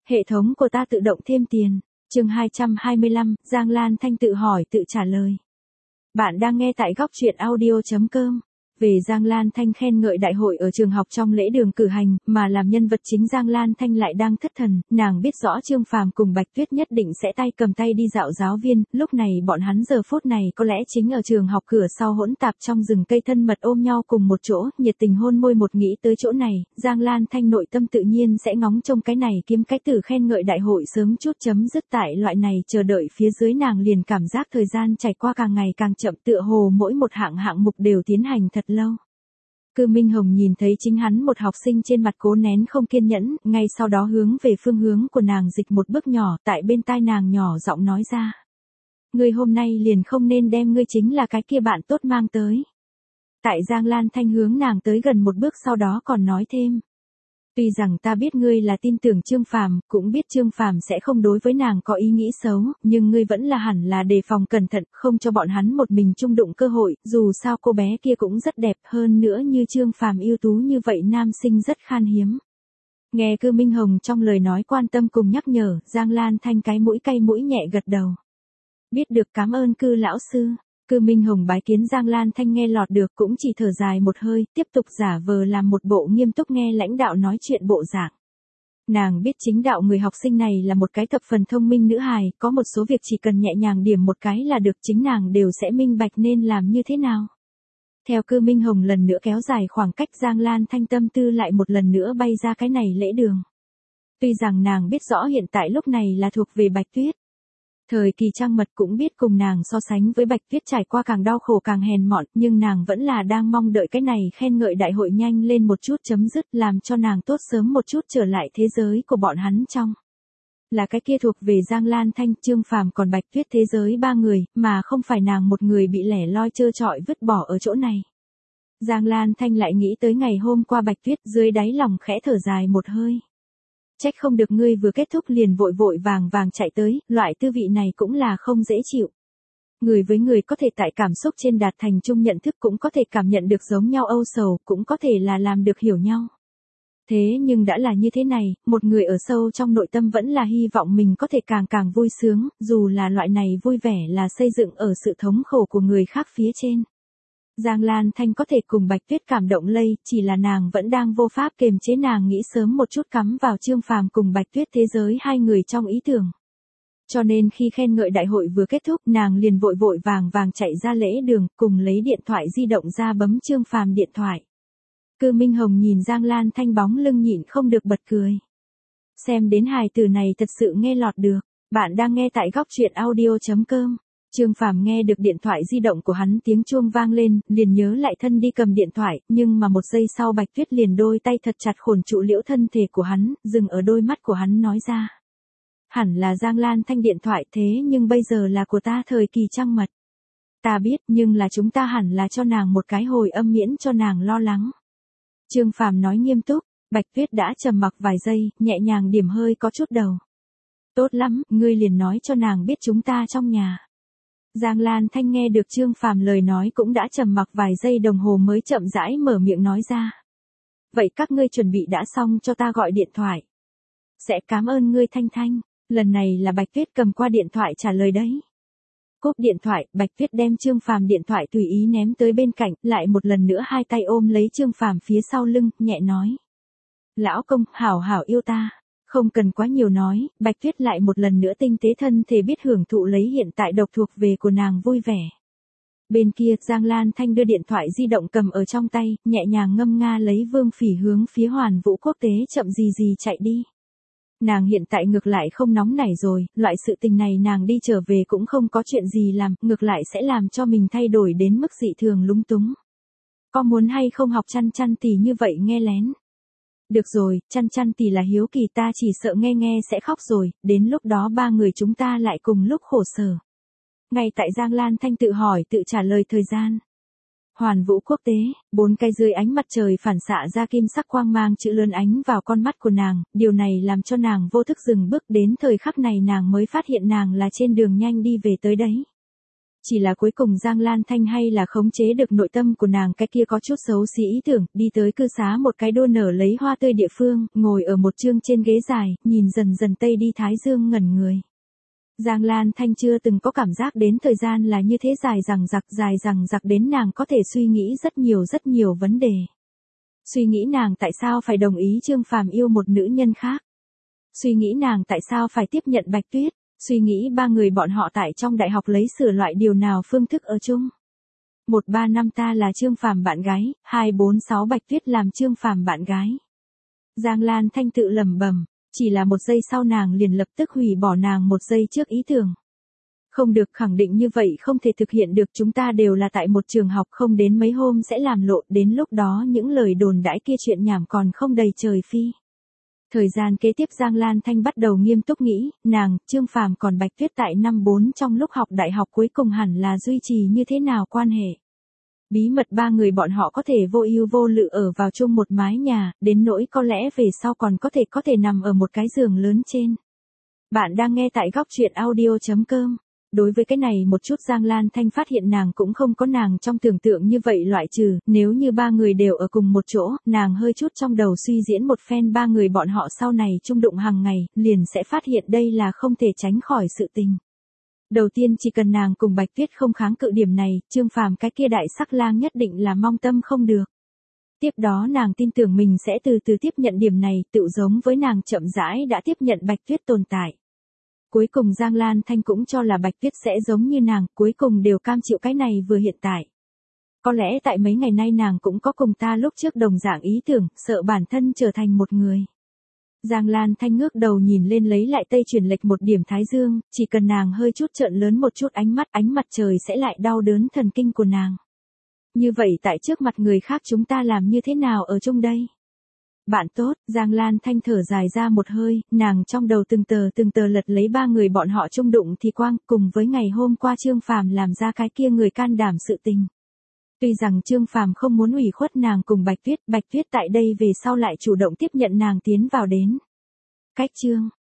Hệ thống của ta tự động thêm tiền. Chương 225, Giang Lan Thanh tự hỏi tự trả lời. Bạn đang nghe tại góc truyện audio.com. Về Giang Lan Thanh khen ngợi đại hội ở trường học trong lễ đường cử hành, mà làm nhân vật chính Giang Lan Thanh lại đang thất thần, nàng biết rõ Trương Phàm cùng Bạch Tuyết nhất định sẽ tay cầm tay đi dạo giáo viên, lúc này bọn hắn giờ phút này có lẽ chính ở trường học cửa sau hỗn tạp trong rừng cây thân mật ôm nhau cùng một chỗ, nhiệt tình hôn môi một. Nghĩ tới chỗ này, Giang Lan Thanh nội tâm tự nhiên sẽ ngóng trông cái này kiếm cái từ khen ngợi đại hội sớm chút chấm dứt. Tại loại này chờ đợi phía dưới nàng liền cảm giác thời gian trải qua càng ngày càng chậm, tựa hồ mỗi một hạng mục đều tiến hành thật lâu. Cư Minh Hồng nhìn thấy chính hắn một học sinh trên mặt cố nén không kiên nhẫn, ngay sau đó hướng về phương hướng của nàng dịch một bước nhỏ, tại bên tai nàng nhỏ giọng nói ra. Ngươi hôm nay liền không nên đem ngươi chính là cái kia bạn tốt mang tới. Tại Giang Lan Thanh hướng nàng tới gần một bước sau đó còn nói thêm. Tuy rằng ta biết ngươi là tin tưởng Trương Phàm, cũng biết Trương Phàm sẽ không đối với nàng có ý nghĩ xấu, nhưng ngươi vẫn là hẳn là đề phòng cẩn thận, không cho bọn hắn một mình chung đụng cơ hội, dù sao cô bé kia cũng rất đẹp, hơn nữa như Trương Phàm ưu tú như vậy nam sinh rất khan hiếm. Nghe Cư Minh Hồng trong lời nói quan tâm cùng nhắc nhở, Giang Lan Thanh cái mũi cay mũi nhẹ gật đầu. Biết được, cảm ơn Cư lão sư. Cư Minh Hồng bái kiến Giang Lan Thanh nghe lọt được cũng chỉ thở dài một hơi, tiếp tục giả vờ làm một bộ nghiêm túc nghe lãnh đạo nói chuyện bộ dạng. Nàng biết chính đạo người học sinh này là một cái thập phần thông minh nữ hài, có một số việc chỉ cần nhẹ nhàng điểm một cái là được, chính nàng đều sẽ minh bạch nên làm như thế nào. Theo Cư Minh Hồng lần nữa kéo dài khoảng cách, Giang Lan Thanh tâm tư lại một lần nữa bay ra cái này lễ đường. Tuy rằng nàng biết rõ hiện tại lúc này là thuộc về Bạch Tuyết. Thời kỳ Trang Mật cũng biết cùng nàng so sánh với Bạch Tuyết trải qua càng đau khổ càng hèn mọn, nhưng nàng vẫn là đang mong đợi cái này khen ngợi đại hội nhanh lên một chút chấm dứt, làm cho nàng tốt sớm một chút trở lại thế giới của bọn hắn trong. Là cái kia thuộc về Giang Lan Thanh, Trương Phàm còn Bạch Tuyết thế giới ba người, mà không phải nàng một người bị lẻ loi trơ trọi vứt bỏ ở chỗ này. Giang Lan Thanh lại nghĩ tới ngày hôm qua Bạch Tuyết, dưới đáy lòng khẽ thở dài một hơi. Trách không được ngươi vừa kết thúc liền vội vội vàng chạy tới, loại tư vị này cũng là không dễ chịu. Người với người có thể tại cảm xúc trên đạt thành chung nhận thức, cũng có thể cảm nhận được giống nhau âu sầu, cũng có thể là làm được hiểu nhau. Thế nhưng đã là như thế này, một người ở sâu trong nội tâm vẫn là hy vọng mình có thể càng vui sướng, dù là loại này vui vẻ là xây dựng ở sự thống khổ của người khác phía trên. Giang Lan Thanh có thể cùng Bạch Tuyết cảm động lây, chỉ là nàng vẫn đang vô pháp kiềm chế, nàng nghĩ sớm một chút cắm vào Trương Phàm cùng Bạch Tuyết thế giới hai người trong ý tưởng. Cho nên khi khen ngợi đại hội vừa kết thúc, nàng liền vội vàng chạy ra lễ đường, cùng lấy điện thoại di động ra bấm Trương Phàm điện thoại. Cư Minh Hồng nhìn Giang Lan Thanh bóng lưng nhịn không được bật cười. Xem đến hài từ này thật sự nghe lọt được. Bạn đang nghe tại góc truyện audio.com. Trương Phàm nghe được điện thoại di động của hắn tiếng chuông vang lên, liền nhớ lại thân đi cầm điện thoại, nhưng mà một giây sau Bạch Tuyết liền đôi tay thật chặt khổn trụ liễu thân thể của hắn, dừng ở đôi mắt của hắn nói ra. Hẳn là Giang Lan Thanh điện thoại, thế nhưng bây giờ là của ta thời kỳ Trang Mật. Ta biết, nhưng là chúng ta hẳn là cho nàng một cái hồi âm miễn cho nàng lo lắng. Trương Phàm nói nghiêm túc. Bạch Tuyết đã trầm mặc vài giây, nhẹ nhàng điểm hơi có chút đầu. Tốt lắm, ngươi liền nói cho nàng biết chúng ta trong nhà. Giang Lan Thanh nghe được Trương Phàm lời nói cũng đã trầm mặc vài giây đồng hồ mới chậm rãi mở miệng nói ra. Vậy các ngươi chuẩn bị đã xong cho ta gọi điện thoại. Sẽ cảm ơn ngươi Thanh Thanh, lần này là Bạch Tuyết cầm qua điện thoại trả lời đấy. Cúp điện thoại, Bạch Tuyết đem Trương Phàm điện thoại tùy ý ném tới bên cạnh, lại một lần nữa hai tay ôm lấy Trương Phàm phía sau lưng, nhẹ nói. Lão công, hảo yêu ta. Không cần quá nhiều nói, Bạch Tuyết lại một lần nữa tinh tế thân thể biết hưởng thụ lấy hiện tại độc thuộc về của nàng vui vẻ. Bên kia, Giang Lan Thanh đưa điện thoại di động cầm ở trong tay, nhẹ nhàng ngâm nga lấy Vương Phỉ hướng phía Hoàn Vũ Quốc tế chậm gì chạy đi. Nàng hiện tại ngược lại không nóng nảy rồi, loại sự tình này nàng đi trở về cũng không có chuyện gì làm, ngược lại sẽ làm cho mình thay đổi đến mức dị thường lúng túng. Có muốn hay không học chăn tỉ như vậy nghe lén? Được rồi, chăn tỉ là hiếu kỳ, ta chỉ sợ nghe sẽ khóc rồi, đến lúc đó ba người chúng ta lại cùng lúc khổ sở. Ngay tại Giang Lan Thanh tự hỏi tự trả lời thời gian. Hoàn Vũ Quốc tế, 4 cái dưới ánh mặt trời phản xạ ra kim sắc quang mang chữ lớn ánh vào con mắt của nàng, điều này làm cho nàng vô thức dừng bước, đến thời khắc này nàng mới phát hiện nàng là trên đường nhanh đi về tới đấy. Chỉ là cuối cùng Giang Lan Thanh hay là khống chế được nội tâm của nàng cái kia có chút xấu xí ý tưởng, đi tới cư xá một cái đua nở lấy hoa tươi địa phương, ngồi ở một chương trên ghế dài, nhìn dần dần tây đi thái dương ngẩn người. Giang Lan Thanh chưa từng có cảm giác đến thời gian là như thế dài dằng dặc đến nàng có thể suy nghĩ rất nhiều vấn đề. Suy nghĩ nàng tại sao phải đồng ý Trương Phàm yêu một nữ nhân khác. Suy nghĩ nàng tại sao phải tiếp nhận Bạch Tuyết. Suy nghĩ ba người bọn họ tại trong đại học lấy sửa loại điều nào phương thức ở chung. 1-3 năm ta là Trương Phàm bạn gái, 2-4-6 Bạch Tuyết làm Trương Phàm bạn gái. Giang Lan Thanh tự lẩm bẩm, chỉ là một giây sau nàng liền lập tức hủy bỏ nàng một giây trước ý tưởng. Không được, khẳng định như vậy không thể thực hiện được, chúng ta đều là tại một trường học, không đến mấy hôm sẽ làm lộ, đến lúc đó những lời đồn đãi kia chuyện nhảm còn không đầy trời phi. Thời gian kế tiếp Giang Lan Thanh bắt đầu nghiêm túc nghĩ, nàng, Trương Phàm còn Bạch Tuyết tại năm 4 trong lúc học đại học cuối cùng hẳn là duy trì như thế nào quan hệ. Bí mật ba người bọn họ có thể vô ưu vô lự ở vào chung một mái nhà, đến nỗi có lẽ về sau còn có thể nằm ở một cái giường lớn trên. Bạn đang nghe tại góc truyện audio.com. Đối với cái này một chút Giang Lan Thanh phát hiện nàng cũng không có nàng trong tưởng tượng như vậy, loại trừ, nếu như ba người đều ở cùng một chỗ, nàng hơi chút trong đầu suy diễn một phen ba người bọn họ sau này chung đụng hàng ngày, liền sẽ phát hiện đây là không thể tránh khỏi sự tình. Đầu tiên chỉ cần nàng cùng Bạch Tuyết không kháng cự điểm này, Trương Phàm cái kia đại sắc lang nhất định là mong tâm không được. Tiếp đó nàng tin tưởng mình sẽ từ từ tiếp nhận điểm này, tự giống với nàng chậm rãi đã tiếp nhận Bạch Tuyết tồn tại. Cuối cùng Giang Lan Thanh cũng cho là Bạch Tuyết sẽ giống như nàng, cuối cùng đều cam chịu cái này vừa hiện tại. Có lẽ tại mấy ngày nay nàng cũng có cùng ta lúc trước đồng dạng ý tưởng, sợ bản thân trở thành một người. Giang Lan Thanh ngước đầu nhìn lên lấy lại tây chuyển lệch một điểm thái dương, chỉ cần nàng hơi chút trợn lớn một chút ánh mặt trời sẽ lại đau đớn thần kinh của nàng. Như vậy tại trước mặt người khác chúng ta làm như thế nào ở chung đây? Bạn tốt, Giang Lan Thanh thở dài ra một hơi, nàng trong đầu từng tờ lật lấy ba người bọn họ chung đụng thì quang, cùng với ngày hôm qua Trương Phàm làm ra cái kia người can đảm sự tình. Tuy rằng Trương Phàm không muốn ủy khuất nàng cùng Bạch Tuyết tại đây về sau lại chủ động tiếp nhận nàng tiến vào đến. Cách chương,